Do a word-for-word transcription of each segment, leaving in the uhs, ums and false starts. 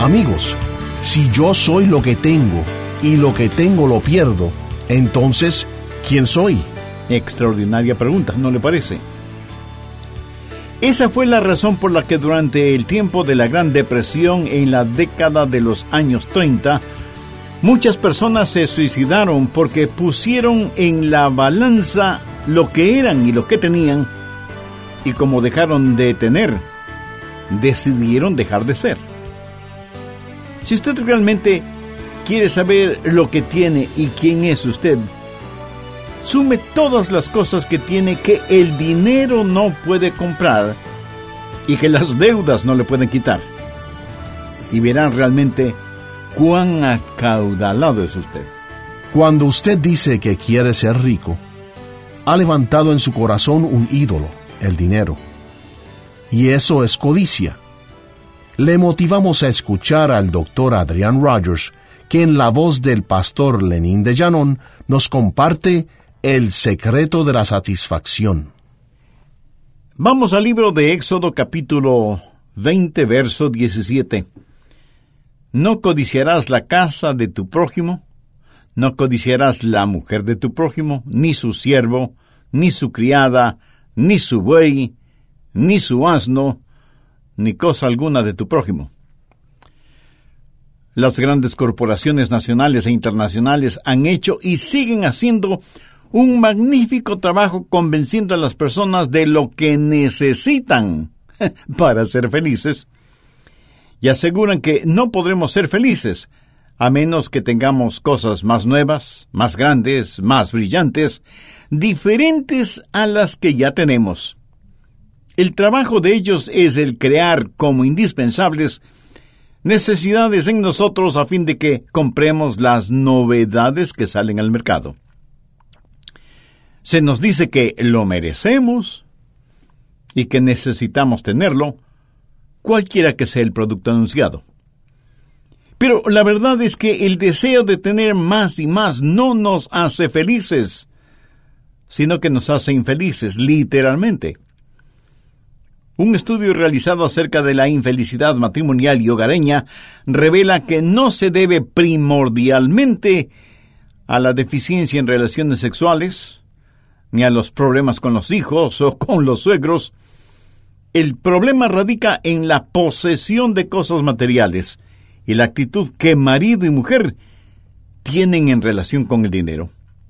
Amigos, si yo soy lo que tengo y lo que tengo lo pierdo, entonces, ¿quién soy? Extraordinaria pregunta, ¿no le parece? Esa fue la razón por la que durante el tiempo de la Gran Depresión, en la década de los años treinta, muchas personas se suicidaron porque pusieron en la balanza lo que eran y lo que tenían, y como dejaron de tener, decidieron dejar de ser. Si usted realmente quiere saber lo que tiene y quién es usted, sume todas las cosas que tiene que el dinero no puede comprar y que las deudas no le pueden quitar, y verán realmente cuán acaudalado es usted. Cuando usted dice que quiere ser rico, ha levantado en su corazón un ídolo, el dinero. Y eso es codicia. Le motivamos a escuchar al doctor Adrian Rogers, que en la voz del pastor Lenín de Llanón nos comparte el secreto de la satisfacción. Vamos al libro de Éxodo capítulo veinte, verso diecisiete. No codiciarás la casa de tu prójimo, no codiciarás la mujer de tu prójimo, ni su siervo, ni su criada, ni su buey, ni su asno, ni cosa alguna de tu prójimo. Las grandes corporaciones nacionales e internacionales han hecho y siguen haciendo un magnífico trabajo convenciendo a las personas de lo que necesitan para ser felices, y aseguran que no podremos ser felices a menos que tengamos cosas más nuevas, más grandes, más brillantes, diferentes a las que ya tenemos. El trabajo de ellos es el crear como indispensables necesidades en nosotros a fin de que compremos las novedades que salen al mercado. Se nos dice que lo merecemos y que necesitamos tenerlo, cualquiera que sea el producto anunciado. Pero la verdad es que el deseo de tener más y más no nos hace felices, sino que nos hace infelices, literalmente. Un estudio realizado acerca de la infelicidad matrimonial y hogareña revela que no se debe primordialmente a la deficiencia en relaciones sexuales, ni a los problemas con los hijos o con los suegros. El problema radica en la posesión de cosas materiales y la actitud que marido y mujer tienen en relación con el dinero.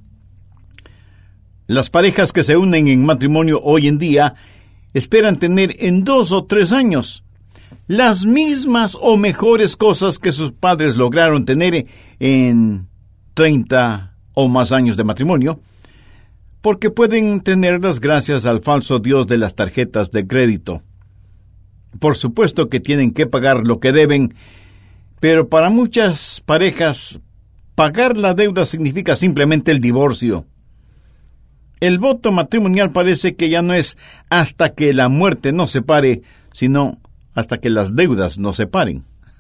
Las parejas que se unen en matrimonio hoy en día esperan tener en dos o tres años las mismas o mejores cosas que sus padres lograron tener en treinta o más años de matrimonio, porque pueden tenerlas gracias al falso dios de las tarjetas de crédito. Por supuesto que tienen que pagar lo que deben, pero para muchas parejas, pagar la deuda significa simplemente el divorcio. El voto matrimonial parece que ya no es hasta que la muerte nos separe, sino hasta que las deudas nos separen.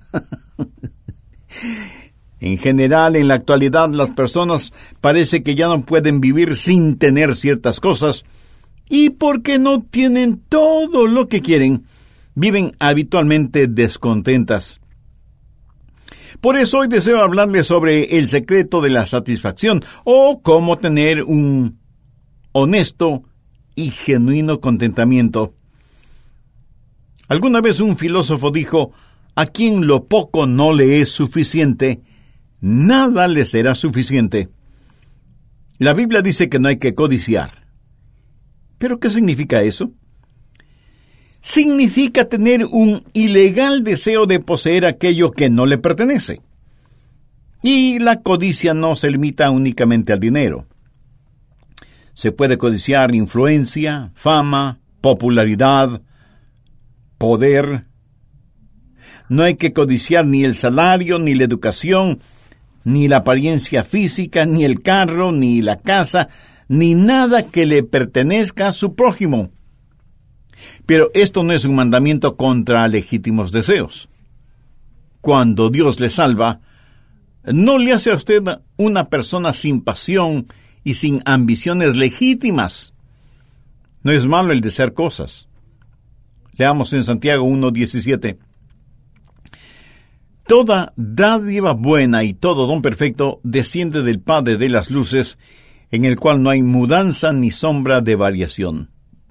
En general, en la actualidad, las personas parece que ya no pueden vivir sin tener ciertas cosas, y porque no tienen todo lo que quieren, viven habitualmente descontentas. Por eso hoy deseo hablarles sobre el secreto de la satisfacción, o cómo tener un honesto y genuino contentamiento. Alguna vez un filósofo dijo: a quien lo poco no le es suficiente, nada le será suficiente. La Biblia dice que no hay que codiciar. ¿Pero qué significa eso? Significa tener un ilegal deseo de poseer aquello que no le pertenece. Y la codicia no se limita únicamente al dinero. Se puede codiciar influencia, fama, popularidad, poder. No hay que codiciar ni el salario, ni la educación, ni la apariencia física, ni el carro, ni la casa, ni nada que le pertenezca a su prójimo. Pero esto no es un mandamiento contra legítimos deseos. Cuando Dios le salva, no le hace a usted una persona sin pasión y sin ambiciones legítimas. No es malo el desear cosas. Leamos en Santiago uno diecisiete. Toda dádiva buena y todo don perfecto desciende del Padre de las luces, en el cual no hay mudanza ni sombra de variación.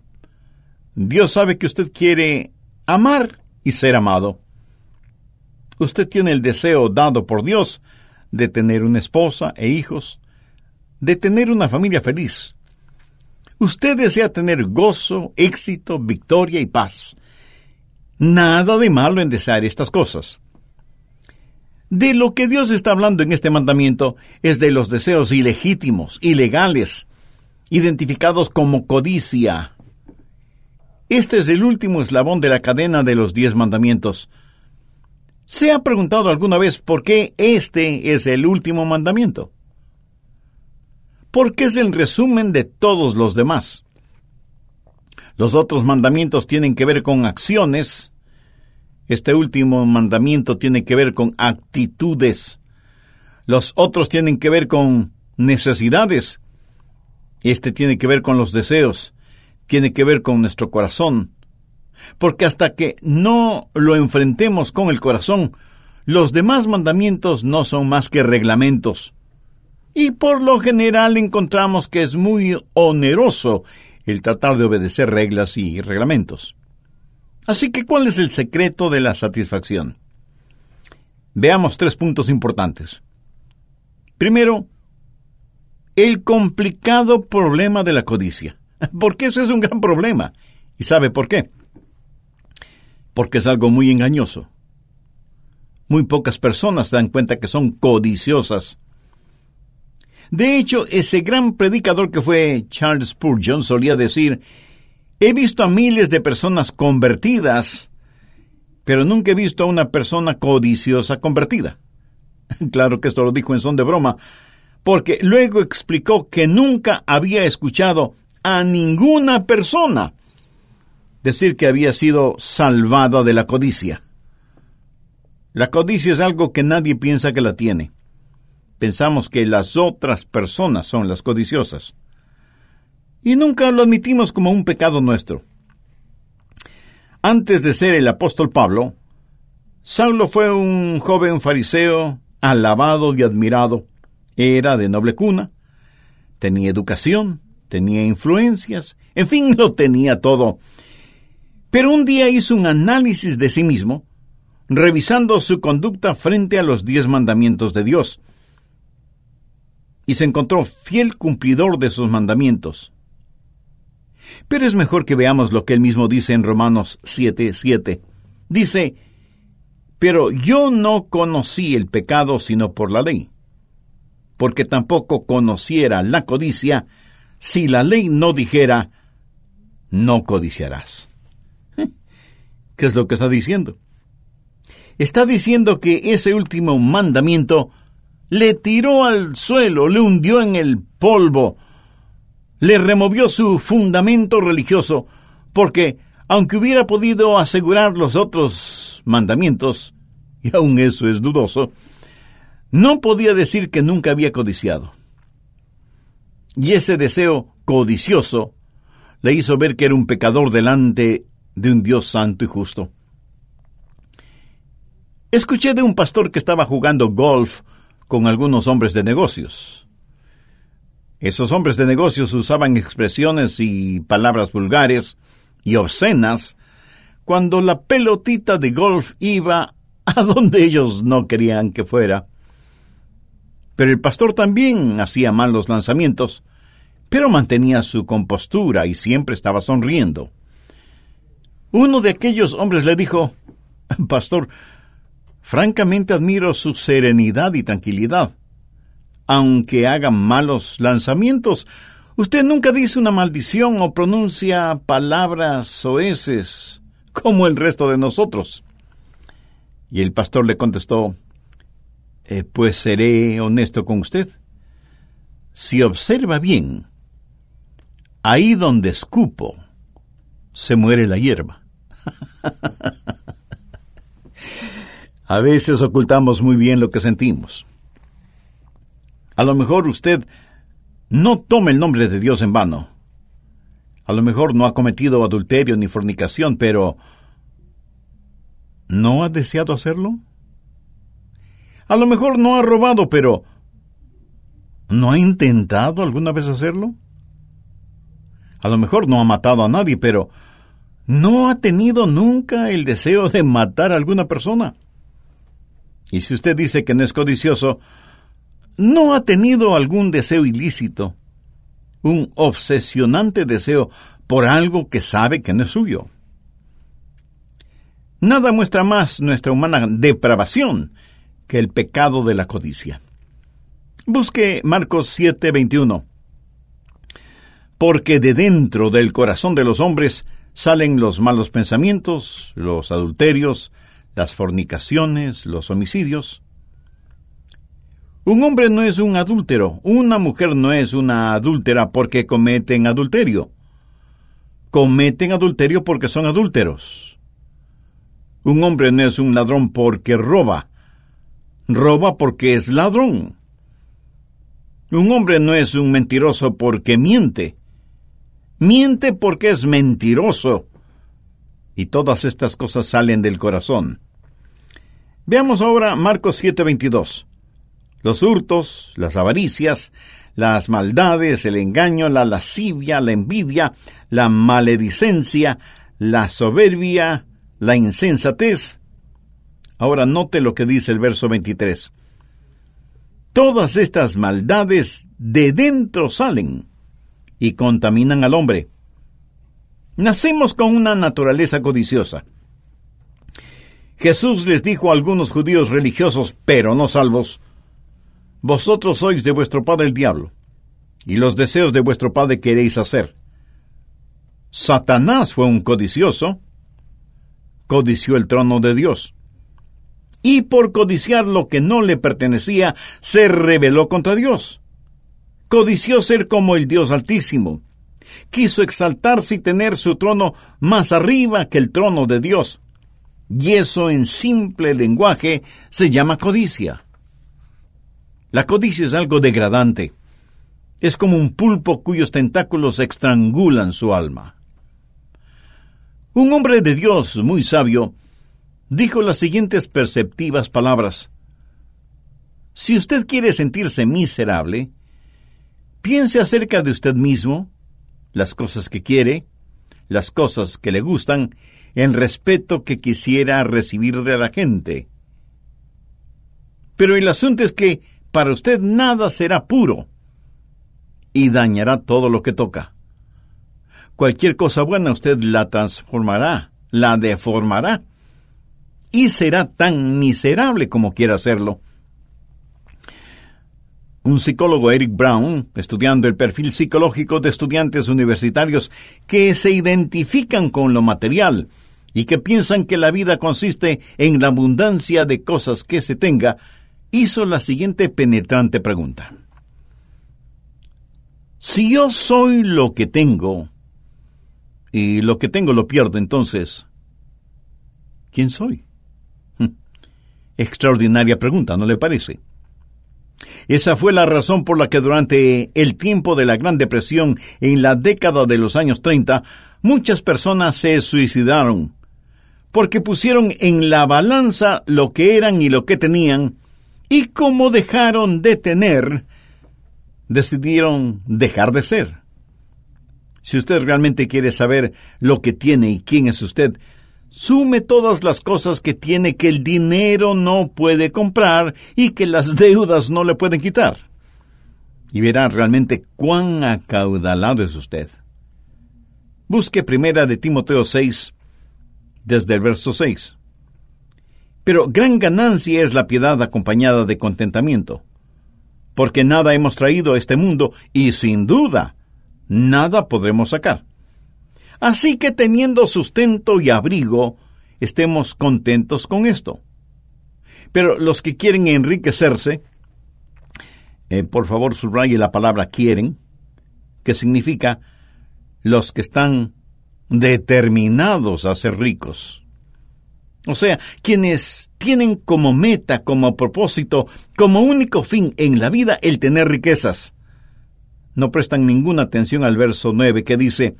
Dios sabe que usted quiere amar y ser amado. Usted tiene el deseo dado por Dios de tener una esposa e hijos, de tener una familia feliz. Usted desea tener gozo, éxito, victoria y paz. Nada de malo en desear estas cosas. De lo que Dios está hablando en este mandamiento es de los deseos ilegítimos, ilegales, identificados como codicia. Este es el último eslabón de la cadena de los diez mandamientos. ¿Se ha preguntado alguna vez por qué este es el último mandamiento? Porque es el resumen de todos los demás. Los otros mandamientos tienen que ver con acciones. Este último mandamiento tiene que ver con actitudes. Los otros tienen que ver con necesidades. Este tiene que ver con los deseos. Tiene que ver con nuestro corazón. Porque hasta que no lo enfrentemos con el corazón, los demás mandamientos no son más que reglamentos. Y por lo general encontramos que es muy oneroso el tratar de obedecer reglas y reglamentos. Así que, ¿cuál es el secreto de la satisfacción? Veamos tres puntos importantes. Primero, el complicado problema de la codicia. Porque ese es un gran problema. ¿Y sabe por qué? Porque es algo muy engañoso. Muy pocas personas se dan cuenta que son codiciosas. De hecho, ese gran predicador que fue Charles Spurgeon solía decir: he visto a miles de personas convertidas, pero nunca he visto a una persona codiciosa convertida. Claro que esto lo dijo en son de broma, porque luego explicó que nunca había escuchado a ninguna persona decir que había sido salvada de la codicia. La codicia es algo que nadie piensa que la tiene. Pensamos que las otras personas son las codiciosas. Y nunca lo admitimos como un pecado nuestro. Antes de ser el apóstol Pablo, Saulo fue un joven fariseo, alabado y admirado. Era de noble cuna, tenía educación, tenía influencias, en fin, lo tenía todo. Pero un día hizo un análisis de sí mismo, revisando su conducta frente a los diez mandamientos de Dios. Y se encontró fiel cumplidor de sus mandamientos. Pero es mejor que veamos lo que él mismo dice en Romanos siete siete. Dice: pero yo no conocí el pecado sino por la ley, porque tampoco conociera la codicia si la ley no dijera: no codiciarás. ¿Qué es lo que está diciendo? Está diciendo que ese último mandamiento le tiró al suelo, le hundió en el polvo, le removió su fundamento religioso, porque aunque hubiera podido asegurar los otros mandamientos, y aún eso es dudoso, no podía decir que nunca había codiciado. Y ese deseo codicioso le hizo ver que era un pecador delante de un Dios santo y justo. Escuché de un pastor que estaba jugando golf con algunos hombres de negocios. Esos hombres de negocios usaban expresiones y palabras vulgares y obscenas cuando la pelotita de golf iba a donde ellos no querían que fuera. Pero el pastor también hacía malos lanzamientos, pero mantenía su compostura y siempre estaba sonriendo. Uno de aquellos hombres le dijo: pastor, francamente admiro su serenidad y tranquilidad. Aunque haga malos lanzamientos, usted nunca dice una maldición o pronuncia palabras soeces como el resto de nosotros. Y el pastor le contestó: eh, pues seré honesto con usted. Si observa bien, ahí donde escupo, se muere la hierba. A veces ocultamos muy bien lo que sentimos. A lo mejor usted no toma el nombre de Dios en vano. A lo mejor no ha cometido adulterio ni fornicación, pero ¿no ha deseado hacerlo? A lo mejor no ha robado, pero ¿no ha intentado alguna vez hacerlo? A lo mejor no ha matado a nadie, pero ¿no ha tenido nunca el deseo de matar a alguna persona? Y si usted dice que no es codicioso, ¿no ha tenido algún deseo ilícito? Un obsesionante deseo por algo que sabe que no es suyo. Nada muestra más nuestra humana depravación que el pecado de la codicia. Busque Marcos siete veintiuno. Porque de dentro del corazón de los hombres salen los malos pensamientos, los adulterios, las fornicaciones, los homicidios. Un hombre no es un adúltero, una mujer no es una adúltera porque cometen adulterio. Cometen adulterio porque son adúlteros. Un hombre no es un ladrón porque roba. Roba porque es ladrón. Un hombre no es un mentiroso porque miente. Miente porque es mentiroso. Y todas estas cosas salen del corazón. Veamos ahora Marcos siete veintidós. Los hurtos, las avaricias, las maldades, el engaño, la lascivia, la envidia, la maledicencia, la soberbia, la insensatez. Ahora note lo que dice el verso veintitrés. Todas estas maldades de dentro salen y contaminan al hombre. Nacemos con una naturaleza codiciosa. Jesús les dijo a algunos judíos religiosos, pero no salvos, vosotros sois de vuestro padre el diablo, y los deseos de vuestro padre queréis hacer. Satanás fue un codicioso, codició el trono de Dios, y por codiciar lo que no le pertenecía, se rebeló contra Dios. Codició ser como el Dios Altísimo. Quiso exaltarse y tener su trono más arriba que el trono de Dios. Y eso en simple lenguaje se llama codicia. La codicia es algo degradante. Es como un pulpo cuyos tentáculos estrangulan su alma. Un hombre de Dios muy sabio dijo las siguientes perceptivas palabras. Si usted quiere sentirse miserable, piense acerca de usted mismo, las cosas que quiere, las cosas que le gustan, el respeto que quisiera recibir de la gente. Pero el asunto es que para usted nada será puro y dañará todo lo que toca. Cualquier cosa buena usted la transformará, la deformará y será tan miserable como quiera hacerlo. Un psicólogo, Eric Brown, estudiando el perfil psicológico de estudiantes universitarios que se identifican con lo material y que piensan que la vida consiste en la abundancia de cosas que se tenga, hizo la siguiente penetrante pregunta. Si yo soy lo que tengo, y lo que tengo lo pierdo, entonces, ¿quién soy? Extraordinaria pregunta, ¿no le parece? Esa fue la razón por la que durante el tiempo de la Gran Depresión, en la década de los años treinta, muchas personas se suicidaron, porque pusieron en la balanza lo que eran y lo que tenían, y como dejaron de tener, decidieron dejar de ser. Si usted realmente quiere saber lo que tiene y quién es usted, sume todas las cosas que tiene que el dinero no puede comprar y que las deudas no le pueden quitar. Y verá realmente cuán acaudalado es usted. Busque primera de Timoteo seis, desde el verso seis. Pero gran ganancia es la piedad acompañada de contentamiento, porque nada hemos traído a este mundo y sin duda nada podremos sacar. Así que teniendo sustento y abrigo, estemos contentos con esto. Pero los que quieren enriquecerse, eh, por favor subraye la palabra quieren, que significa los que están determinados a ser ricos. O sea, quienes tienen como meta, como propósito, como único fin en la vida el tener riquezas. No prestan ninguna atención al verso nueve que dice,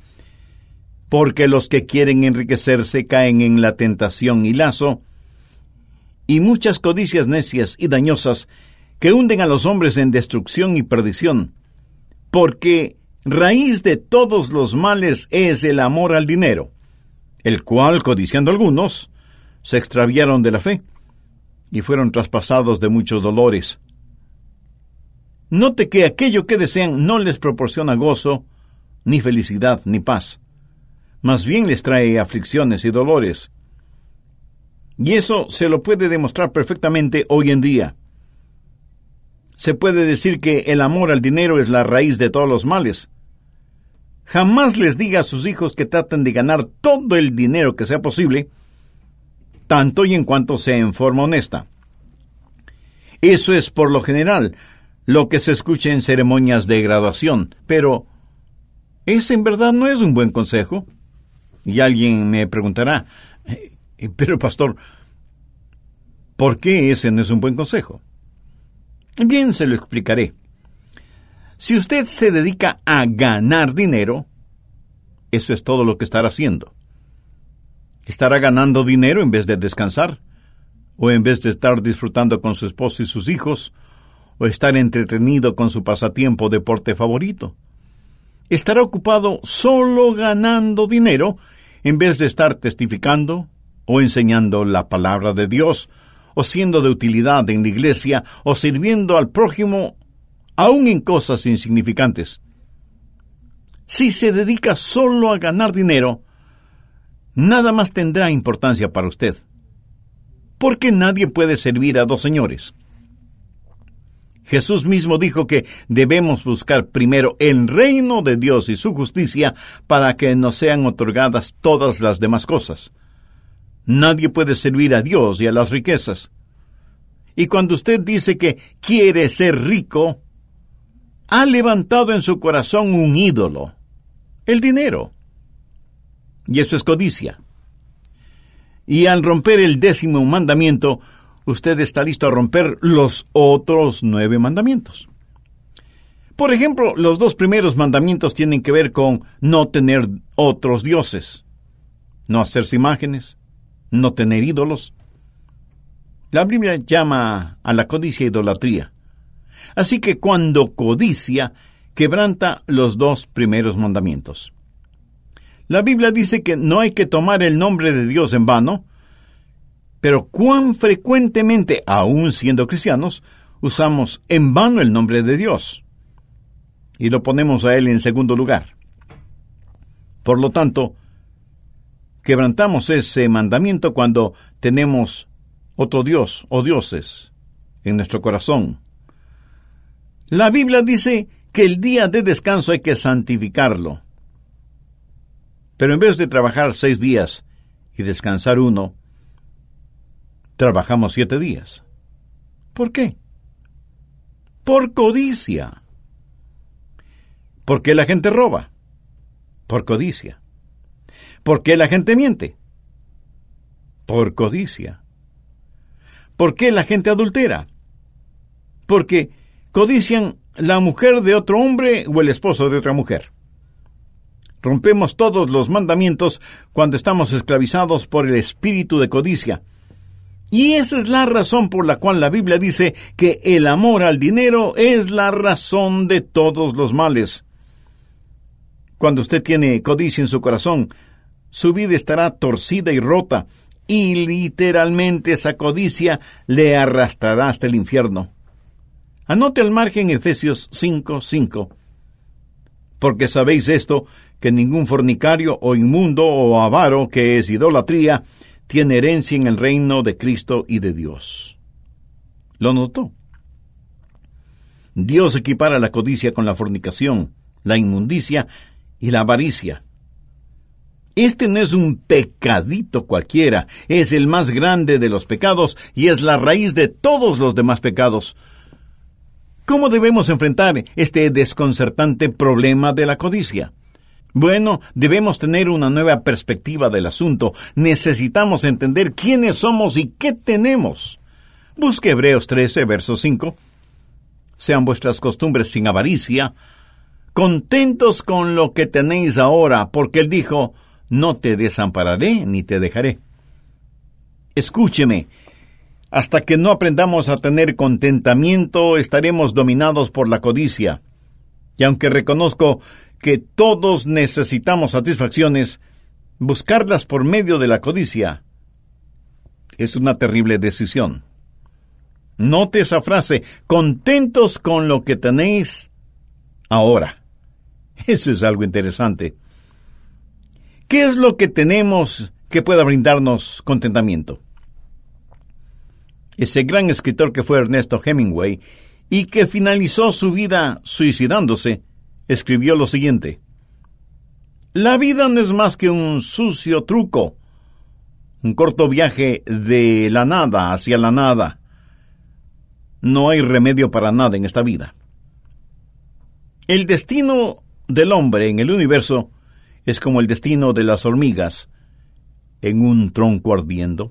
porque los que quieren enriquecerse caen en la tentación y lazo, y muchas codicias necias y dañosas que hunden a los hombres en destrucción y perdición, porque raíz de todos los males es el amor al dinero, el cual, codiciando algunos, se extraviaron de la fe y fueron traspasados de muchos dolores. Note que aquello que desean no les proporciona gozo, ni felicidad, ni paz. Más bien les trae aflicciones y dolores. Y eso se lo puede demostrar perfectamente hoy en día. Se puede decir que el amor al dinero es la raíz de todos los males. Jamás les diga a sus hijos que traten de ganar todo el dinero que sea posible, tanto y en cuanto sea en forma honesta. Eso es por lo general lo que se escucha en ceremonias de graduación, pero ese en verdad no es un buen consejo. Y alguien me preguntará, pero pastor, ¿por qué ese no es un buen consejo? Bien, se lo explicaré. Si usted se dedica a ganar dinero, eso es todo lo que estará haciendo. Estará ganando dinero en vez de descansar, o en vez de estar disfrutando con su esposo y sus hijos, o estar entretenido con su pasatiempo o deporte favorito. Estará ocupado solo ganando dinero, en vez de estar testificando, o enseñando la palabra de Dios, o siendo de utilidad en la iglesia, o sirviendo al prójimo, aun en cosas insignificantes. Si se dedica solo a ganar dinero, nada más tendrá importancia para usted, porque nadie puede servir a dos señores. Jesús mismo dijo que debemos buscar primero el reino de Dios y su justicia para que nos sean otorgadas todas las demás cosas. Nadie puede servir a Dios y a las riquezas. Y cuando usted dice que quiere ser rico, ha levantado en su corazón un ídolo, el dinero. Y eso es codicia. Y al romper el décimo mandamiento, usted está listo a romper los otros nueve mandamientos. Por ejemplo, los dos primeros mandamientos tienen que ver con no tener otros dioses, no hacerse imágenes, no tener ídolos. La Biblia llama a la codicia idolatría. Así que cuando codicia, quebranta los dos primeros mandamientos. La Biblia dice que no hay que tomar el nombre de Dios en vano, pero cuán frecuentemente, aún siendo cristianos, usamos en vano el nombre de Dios y lo ponemos a Él en segundo lugar. Por lo tanto, quebrantamos ese mandamiento cuando tenemos otro Dios o dioses en nuestro corazón. La Biblia dice que el día de descanso hay que santificarlo. Pero en vez de trabajar seis días y descansar uno, trabajamos siete días. ¿Por qué? Por codicia. ¿Por qué la gente roba? Por codicia. ¿Por qué la gente miente? Por codicia. ¿Por qué la gente adultera? Porque codician la mujer de otro hombre o el esposo de otra mujer. Rompemos todos los mandamientos cuando estamos esclavizados por el espíritu de codicia. Y esa es la razón por la cual la Biblia dice que el amor al dinero es la razón de todos los males. Cuando usted tiene codicia en su corazón, su vida estará torcida y rota, y literalmente esa codicia le arrastrará hasta el infierno. Anote al margen Efesios cinco cinco. Porque sabéis esto, que ningún fornicario o inmundo o avaro, que es idolatría, tiene herencia en el reino de Cristo y de Dios. ¿Lo notó? Dios equipara la codicia con la fornicación, la inmundicia y la avaricia. Este no es un pecadito cualquiera, es el más grande de los pecados y es la raíz de todos los demás pecados. ¿Cómo debemos enfrentar este desconcertante problema de la codicia? Bueno, debemos tener una nueva perspectiva del asunto. Necesitamos entender quiénes somos y qué tenemos. Busque Hebreos trece, verso cinco. Sean vuestras costumbres sin avaricia, contentos con lo que tenéis ahora, porque Él dijo, no te desampararé ni te dejaré. Escúcheme, Hasta que no aprendamos a tener contentamiento, estaremos dominados por la codicia. Y aunque reconozco que todos necesitamos satisfacciones, buscarlas por medio de la codicia es una terrible decisión. Note esa frase, contentos con lo que tenéis ahora. Eso es algo interesante. ¿Qué es lo que tenemos que pueda brindarnos contentamiento? Ese gran escritor que fue Ernesto Hemingway y que finalizó su vida suicidándose, escribió lo siguiente: la vida no es más que un sucio truco, un corto viaje de la nada hacia la nada. No hay remedio para nada en esta vida. El destino del hombre en el universo es como el destino de las hormigas en un tronco ardiendo.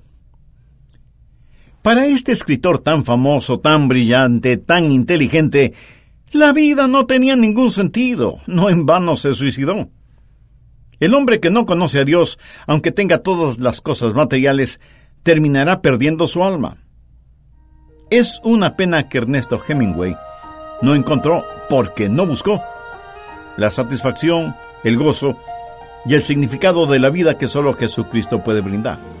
Para este escritor tan famoso, tan brillante, tan inteligente, la vida no tenía ningún sentido. No en vano se suicidó. El hombre que no conoce a Dios, aunque tenga todas las cosas materiales, terminará perdiendo su alma. Es una pena que Ernesto Hemingway no encontró, porque no buscó, la satisfacción, el gozo y el significado de la vida que solo Jesucristo puede brindar.